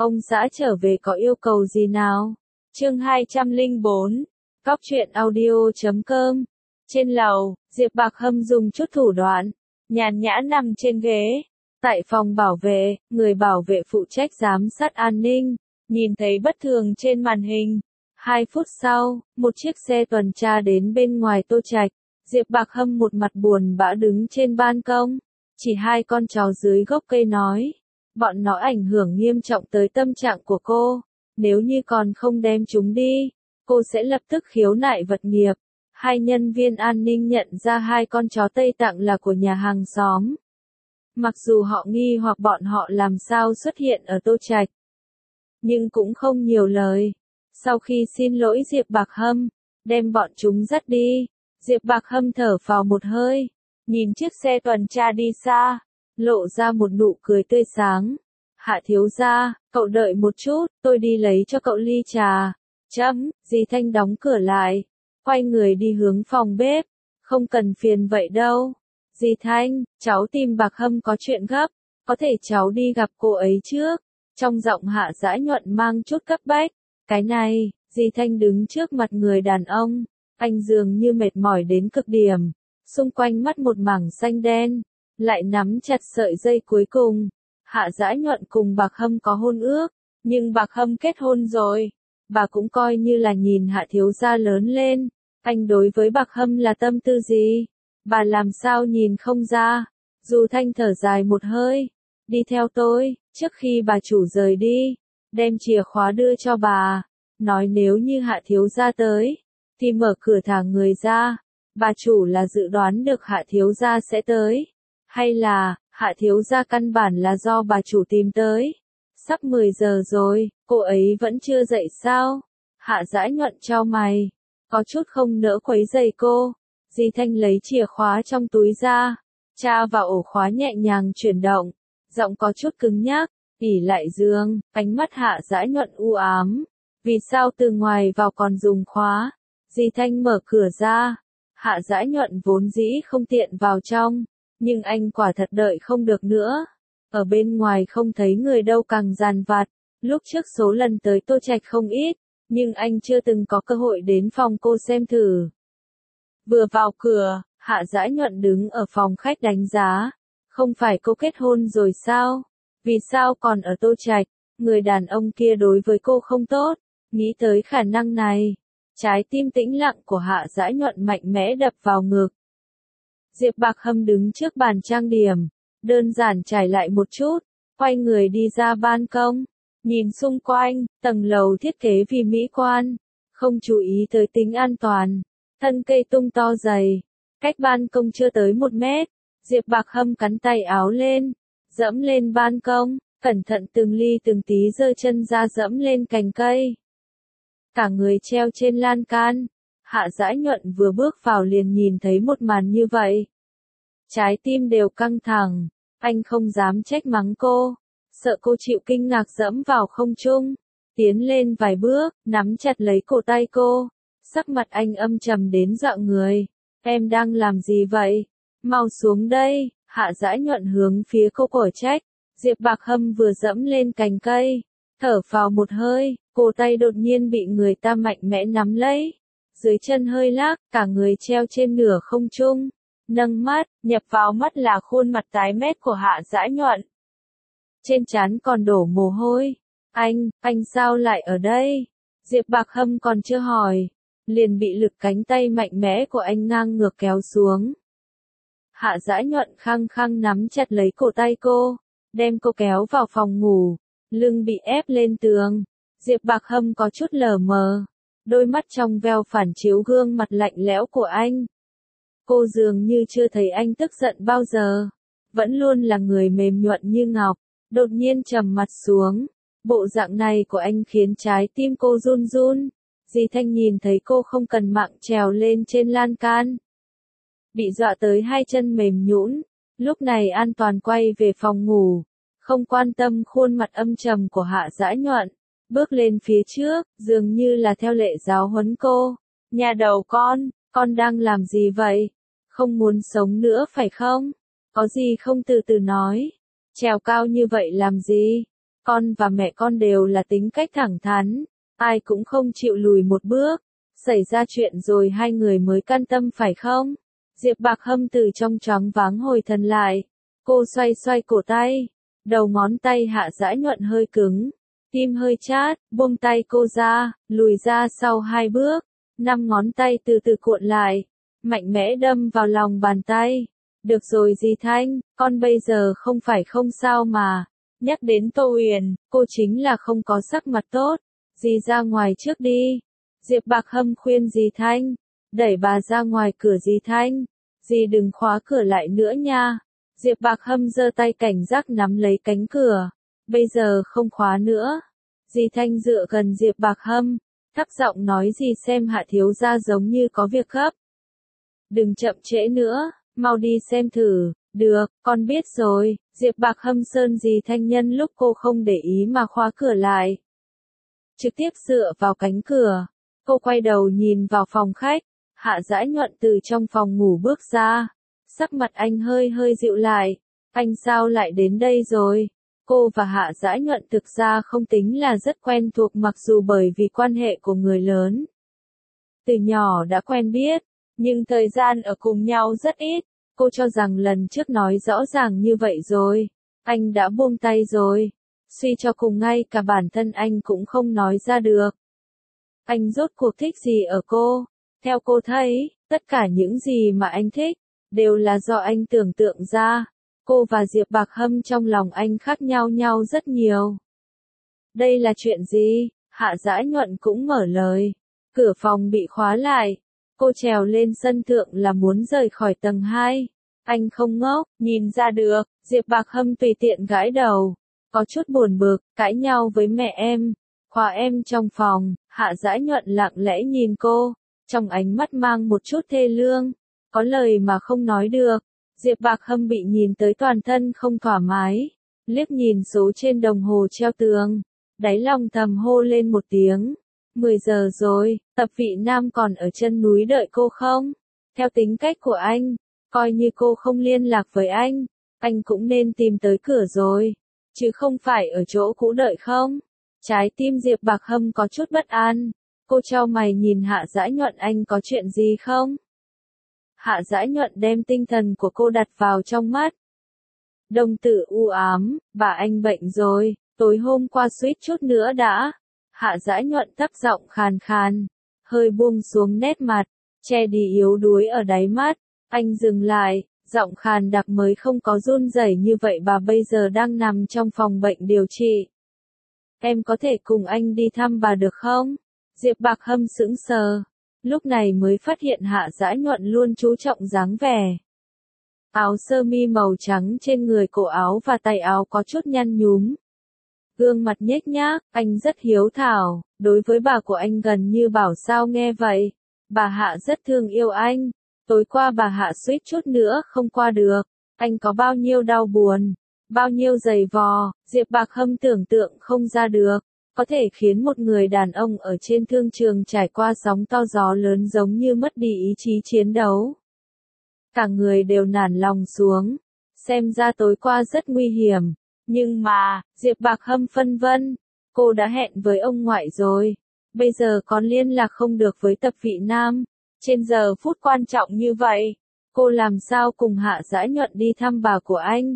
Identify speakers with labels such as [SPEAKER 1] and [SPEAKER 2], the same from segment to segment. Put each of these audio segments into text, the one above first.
[SPEAKER 1] Ông xã trở về có yêu cầu gì nào? Chương 204, Cóc truyện audio.com. Trên lầu, Diệp Bạc Hâm dùng chút thủ đoạn, nhàn nhã nằm trên ghế. Tại phòng bảo vệ, người bảo vệ phụ trách giám sát an ninh, nhìn thấy bất thường trên màn hình. 2 phút sau, một chiếc xe tuần tra đến bên ngoài Tô Trạch. Diệp Bạc Hâm một mặt buồn bã đứng trên ban công, chỉ 2 con chó dưới gốc cây nói. Bọn nó ảnh hưởng nghiêm trọng tới tâm trạng của cô. Nếu như còn không đem chúng đi, cô sẽ lập tức khiếu nại vật nghiệp. 2 nhân viên an ninh nhận ra 2 con chó Tây Tạng là của nhà hàng xóm. Mặc dù họ nghi hoặc bọn họ làm sao xuất hiện ở Tô Trạch, nhưng cũng không nhiều lời. Sau khi xin lỗi Diệp Bạc Hâm, đem bọn chúng dắt đi, Diệp Bạc Hâm thở phào một hơi, nhìn chiếc xe tuần tra đi xa, lộ ra một nụ cười tươi sáng. Hạ thiếu gia, cậu đợi một chút, tôi đi lấy cho cậu ly trà. Dì Thanh đóng cửa lại, quay người đi hướng phòng bếp. Không cần phiền vậy đâu. Dì Thanh, cháu tìm Bạc Hâm có chuyện gấp, có thể cháu đi gặp cô ấy trước. Trong giọng Hạ Dãi Nhuận mang chút cấp bách. Cái này, dì Thanh đứng trước mặt người đàn ông, anh dường như mệt mỏi đến cực điểm. Xung quanh mắt một mảng xanh đen, lại nắm chặt sợi dây cuối cùng. Hạ Dãi Nhuận cùng Bạc Hâm có hôn ước, nhưng Bạc Hâm kết hôn rồi. Bà cũng coi như là nhìn Hạ thiếu gia lớn lên. Anh đối với Bạc Hâm là tâm tư gì? Bà làm sao nhìn không ra? Du Thanh thở dài một hơi. Đi theo tôi, trước khi bà chủ rời đi, đem chìa khóa đưa cho bà. Nói nếu như Hạ thiếu gia tới, thì mở cửa thả người ra. Bà chủ là dự đoán được Hạ thiếu gia sẽ tới. Hay là, Hạ thiếu gia căn bản là do bà chủ tìm tới. Sắp 10 giờ rồi, cô ấy vẫn chưa dậy sao? Hạ Dãi Nhuận chau mày, có chút không nỡ quấy rầy cô. Dì Thanh lấy chìa khóa trong túi ra, tra vào ổ khóa nhẹ nhàng chuyển động, giọng có chút cứng nhắc, ỉ lại giường, ánh mắt Hạ Dãi Nhuận u ám. Vì sao từ ngoài vào còn dùng khóa? Dì Thanh mở cửa ra, Hạ Dãi Nhuận vốn dĩ không tiện vào trong, nhưng anh quả thật đợi không được nữa. Ở bên ngoài không thấy người đâu càng dàn vặt, lúc trước số lần tới Tô Trạch không ít, nhưng anh chưa từng có cơ hội đến phòng cô xem thử. Vừa vào cửa, Hạ Dãi Nhuận đứng ở phòng khách đánh giá. Không phải cô kết hôn rồi sao? Vì sao còn ở Tô Trạch? Người đàn ông kia đối với cô không tốt. Nghĩ tới khả năng này, trái tim tĩnh lặng của Hạ Dãi Nhuận mạnh mẽ đập vào ngực. Diệp Bạc Hâm đứng trước bàn trang điểm, đơn giản trải lại một chút, quay người đi ra ban công, nhìn xung quanh, tầng lầu thiết kế vì mỹ quan, không chú ý tới tính an toàn. Thân cây tung to dày, cách ban công chưa tới 1 mét. Diệp Bạc Hâm cắn tay áo lên, dẫm lên ban công, cẩn thận từng ly từng tí giơ chân ra dẫm lên cành cây. Cả người treo trên lan can. Hạ Dãi Nhuận vừa bước vào liền nhìn thấy một màn như vậy. Trái tim đều căng thẳng, anh không dám trách mắng cô, sợ cô chịu kinh ngạc dẫm vào không trung. Tiến lên vài bước, nắm chặt lấy cổ tay cô. Sắc mặt anh âm trầm đến dọa người. Em đang làm gì vậy? Mau xuống đây. Hạ Dãi Nhuận hướng phía cô cổ trách. Diệp Bạc Hâm vừa dẫm lên cành cây, thở phào một hơi, cổ tay đột nhiên bị người ta mạnh mẽ nắm lấy. Dưới chân hơi lắc, cả người treo trên nửa không trung. Nâng mắt, nhập vào mắt là khuôn mặt tái mét của Hạ Dãi Nhuận. Trên trán còn đổ mồ hôi. Anh sao lại ở đây? Diệp Bạc Hâm còn chưa hỏi, liền bị lực cánh tay mạnh mẽ của anh ngang ngược kéo xuống. Hạ Dãi Nhuận khăng khăng nắm chặt lấy cổ tay cô, đem cô kéo vào phòng ngủ, lưng bị ép lên tường. Diệp Bạc Hâm có chút lờ mờ, đôi mắt trong veo phản chiếu gương mặt lạnh lẽo của anh. Cô dường như chưa thấy anh tức giận bao giờ, vẫn luôn là người mềm nhuận như ngọc, đột nhiên trầm mặt xuống. Bộ dạng này của anh khiến trái tim cô run run. Dì Thanh nhìn thấy cô không cần mạng trèo lên trên lan can, bị dọa tới 2 chân mềm nhũn, lúc này an toàn quay về phòng ngủ, không quan tâm khuôn mặt âm trầm của Hạ Dãi Nhuận, bước lên phía trước, dường như là theo lệ giáo huấn cô. Nhà đầu con đang làm gì vậy? Không muốn sống nữa phải không? Có gì không từ từ nói? Trèo cao như vậy làm gì? Con và mẹ con đều là tính cách thẳng thắn, ai cũng không chịu lùi một bước. Xảy ra chuyện rồi hai người mới can tâm phải không? Diệp Bạc Hâm từ trong choáng váng hồi thần lại. Cô xoay xoay cổ tay. Đầu ngón tay Hạ Dãi Nhuận hơi cứng. Tim hơi chát, buông tay cô ra, lùi ra sau 2 bước. 5 ngón tay từ từ cuộn lại. Mạnh mẽ đâm vào lòng bàn tay. Được rồi dì Thanh, con bây giờ không phải không sao mà. Nhắc đến Tô Uyển, cô chính là không có sắc mặt tốt. Dì ra ngoài trước đi. Diệp Bạc Hâm khuyên dì Thanh. Đẩy bà ra ngoài cửa dì Thanh. Dì đừng khóa cửa lại nữa nha. Diệp Bạc Hâm giơ tay cảnh giác nắm lấy cánh cửa. Bây giờ không khóa nữa. Dì Thanh dựa gần Diệp Bạc Hâm. Thấp giọng nói dì xem Hạ thiếu gia giống như có việc gấp. Đừng chậm trễ nữa, mau đi xem thử. Được, con biết rồi. Diệp Bạc Hâm sơn dì Thanh nhân lúc cô không để ý mà khóa cửa lại. Trực tiếp dựa vào cánh cửa. Cô quay đầu nhìn vào phòng khách. Hạ Dãi Nhuận từ trong phòng ngủ bước ra. Sắc mặt anh hơi hơi dịu lại. Anh sao lại đến đây rồi? Cô và Hạ Dãi Nhuận thực ra không tính là rất quen thuộc mặc dù bởi vì quan hệ của người lớn. Từ nhỏ đã quen biết, nhưng thời gian ở cùng nhau rất ít. Cô cho rằng lần trước nói rõ ràng như vậy rồi. Anh đã buông tay rồi. Suy cho cùng ngay cả bản thân anh cũng không nói ra được. Anh rốt cuộc thích gì ở cô? Theo cô thấy, tất cả những gì mà anh thích, đều là do anh tưởng tượng ra. Cô và Diệp Bạc Hâm trong lòng anh khác nhau rất nhiều. Đây là chuyện gì? Hạ Dãi Nhuận cũng mở lời. Cửa phòng bị khóa lại. Cô trèo lên sân thượng là muốn rời khỏi tầng 2. Anh không ngốc, nhìn ra được. Diệp Bạc Hâm tùy tiện gãi đầu. Có chút buồn bực, cãi nhau với mẹ em. Khóa em trong phòng. Hạ Dãi Nhuận lặng lẽ nhìn cô. Trong ánh mắt mang một chút thê lương. Có lời mà không nói được. Diệp Bạc Hâm bị nhìn tới toàn thân không thoải mái. Liếc nhìn số trên đồng hồ treo tường. Đáy lòng thầm hô lên một tiếng. 10 giờ rồi, Tập Vị Nam còn ở chân núi đợi cô không? Theo tính cách của anh, coi như cô không liên lạc với anh cũng nên tìm tới cửa rồi. Chứ không phải ở chỗ cũ đợi không? Trái tim Diệp Bạc Hâm có chút bất an. Cô chau mày nhìn Hạ Dãi Nhuận anh có chuyện gì không? Hạ Dãi Nhuận đem tinh thần của cô đặt vào trong mắt. Đồng tử u ám, bà anh bệnh rồi, tối hôm qua suýt chút nữa đã. Hạ Dãi Nhuận thấp giọng khàn khàn, hơi buông xuống nét mặt, che đi yếu đuối ở đáy mắt. Anh dừng lại, giọng khàn đặc mới không có run rẩy như vậy bà bây giờ đang nằm trong phòng bệnh điều trị. Em có thể cùng anh đi thăm bà được không? Diệp Bạc Hâm sững sờ. Lúc này mới phát hiện Hạ Dãi Nhuận luôn chú trọng dáng vẻ. Áo sơ mi màu trắng trên người cổ áo và tay áo có chút nhăn nhúm. Gương mặt nhếch nhác, anh rất hiếu thảo, đối với bà của anh gần như bảo sao nghe vậy. Bà Hạ rất thương yêu anh. Tối qua bà Hạ suýt chút nữa không qua được. Anh có bao nhiêu đau buồn, bao nhiêu giày vò, Diệp Bạc Hâm tưởng tượng không ra được. Có thể khiến một người đàn ông ở trên thương trường trải qua sóng to gió lớn giống như mất đi ý chí chiến đấu. Cả người đều nản lòng xuống. Xem ra tối qua rất nguy hiểm. Nhưng mà, Diệp Bạc Hâm phân vân. Cô đã hẹn với ông ngoại rồi. Bây giờ còn liên lạc không được với Tập Vị Nam. Trên giờ phút quan trọng như vậy, cô làm sao cùng Hạ Dãi Nhuận đi thăm bà của anh?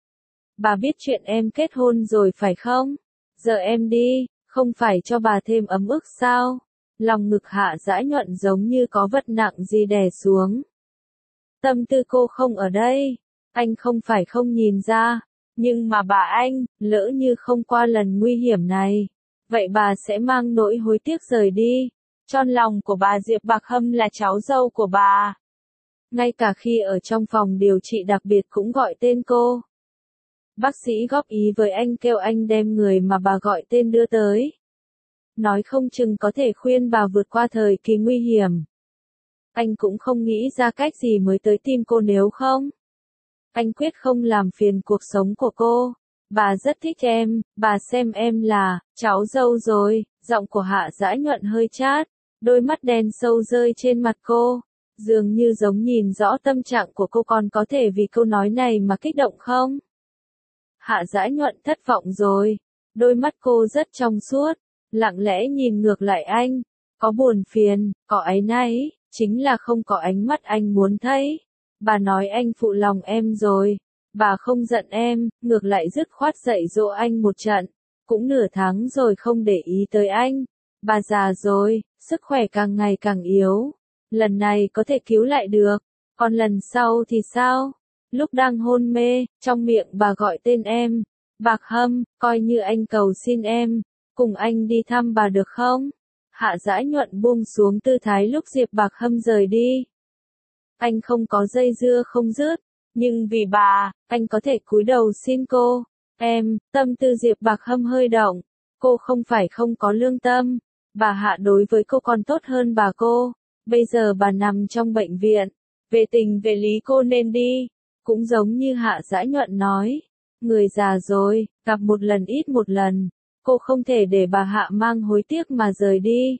[SPEAKER 1] Bà biết chuyện em kết hôn rồi phải không? Giờ em đi, không phải cho bà thêm ấm ức sao? Lòng ngực Hạ Dãi Nhuận giống như có vật nặng gì đè xuống. Tâm tư cô không ở đây. Anh không phải không nhìn ra. Nhưng mà bà anh, lỡ như không qua lần nguy hiểm này. Vậy bà sẽ mang nỗi hối tiếc rời đi. Trong lòng của bà Diệp Bạc Hâm là cháu dâu của bà. Ngay cả khi ở trong phòng điều trị đặc biệt cũng gọi tên cô. Bác sĩ góp ý với anh kêu anh đem người mà bà gọi tên đưa tới. Nói không chừng có thể khuyên bà vượt qua thời kỳ nguy hiểm. Anh cũng không nghĩ ra cách gì mới tới tìm cô nếu không. Anh quyết không làm phiền cuộc sống của cô. Bà rất thích em, bà xem em là cháu dâu rồi. Giọng của Hạ Dãi Nhuận hơi chát, đôi mắt đen sâu rơi trên mặt cô. Dường như giống nhìn rõ tâm trạng của cô còn có thể vì câu nói này mà kích động không? Hạ Dãi Nhuận thất vọng rồi. Đôi mắt cô rất trong suốt, lặng lẽ nhìn ngược lại anh, có buồn phiền, có áy náy, chính là không có ánh mắt anh muốn thấy. Bà nói anh phụ lòng em rồi, bà không giận em, ngược lại dứt khoát dạy dỗ anh một trận, cũng nửa tháng rồi không để ý tới anh. Bà già rồi, sức khỏe càng ngày càng yếu, lần này có thể cứu lại được, còn lần sau thì sao? Lúc đang hôn mê, trong miệng bà gọi tên em, Bạc Hâm, coi như anh cầu xin em, cùng anh đi thăm bà được không? Hạ Dãi Nhuận buông xuống tư thái lúc Diệp Bạc Hâm rời đi. Anh không có dây dưa không dứt, nhưng vì bà, anh có thể cúi đầu xin cô. Em, tâm tư Diệp Bạc Hâm hơi động, cô không phải không có lương tâm, bà Hạ đối với cô còn tốt hơn bà cô, bây giờ bà nằm trong bệnh viện, về tình về lý cô nên đi, cũng giống như Hạ Dãi Nhuận nói, người già rồi, gặp một lần ít một lần, cô không thể để bà Hạ mang hối tiếc mà rời đi.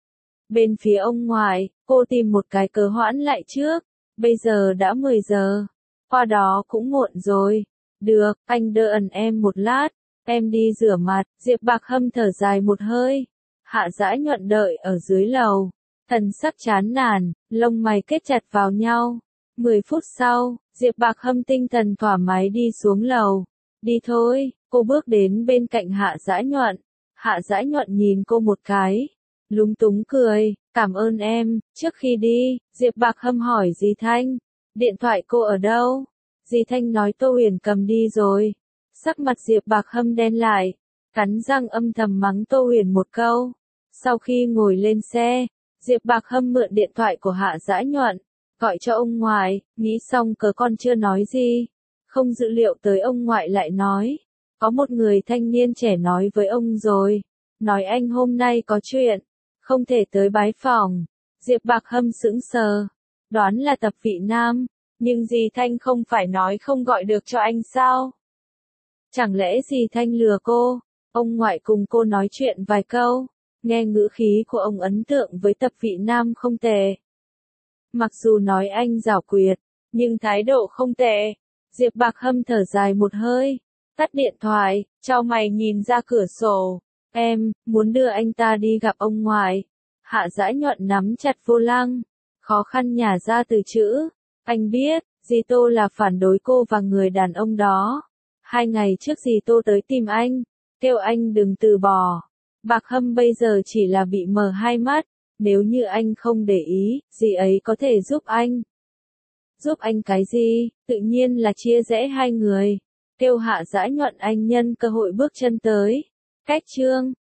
[SPEAKER 1] Bên phía ông ngoại, cô tìm một cái cớ hoãn lại trước, bây giờ đã 10 giờ, qua đó cũng muộn rồi. Được, anh đỡ ẩn em một lát, em đi rửa mặt. Diệp Bạc Hâm thở dài một hơi. Hạ Dãi Nhuận đợi ở dưới lầu, thần sắc chán nản, lông mày kết chặt vào nhau. 10 phút sau, Diệp Bạc Hâm tinh thần thoải mái đi xuống lầu. Đi thôi, cô bước đến bên cạnh Hạ Dãi Nhuận. Hạ Dãi Nhuận nhìn cô một cái, lúng túng cười, cảm ơn em. Trước khi đi, Diệp Bạc Hâm hỏi dì Thanh, điện thoại cô ở đâu? Dì Thanh nói Tô Huyền cầm đi rồi. Sắc mặt Diệp Bạc Hâm đen lại, cắn răng âm thầm mắng Tô Huyền một câu. Sau khi ngồi lên xe, Diệp Bạc Hâm mượn điện thoại của Hạ Dãi Nhuận, gọi cho ông ngoại, nghĩ xong cớ con chưa nói gì. Không dự liệu tới ông ngoại lại nói, có một người thanh niên trẻ nói với ông rồi, nói anh hôm nay có chuyện, không thể tới bái phòng. Diệp Bạc Hâm sững sờ, đoán là Tập Vị Nam, nhưng dì Thanh không phải nói không gọi được cho anh sao? Chẳng lẽ dì Thanh lừa cô? Ông ngoại cùng cô nói chuyện vài câu, nghe ngữ khí của ông ấn tượng với Tập Vị Nam không tệ. Mặc dù nói anh giảo quyệt, nhưng thái độ không tệ. Diệp Bạc Hâm thở dài một hơi, tắt điện thoại, chau mày nhìn ra cửa sổ. Em, muốn đưa anh ta đi gặp ông ngoại. Hạ Dãi Nhuận nắm chặt vô lăng, khó khăn nhả ra từ chữ. Anh biết, dì Tô là phản đối cô và người đàn ông đó. 2 ngày trước dì Tô tới tìm anh, kêu anh đừng từ bỏ. Bạc Hâm bây giờ chỉ là bị mờ hai mắt, nếu như anh không để ý, dì ấy có thể giúp anh. Giúp anh cái gì? Tự nhiên là chia rẽ hai người. Kêu Hạ Dãi Nhuận anh nhân cơ hội bước chân tới. Cách chương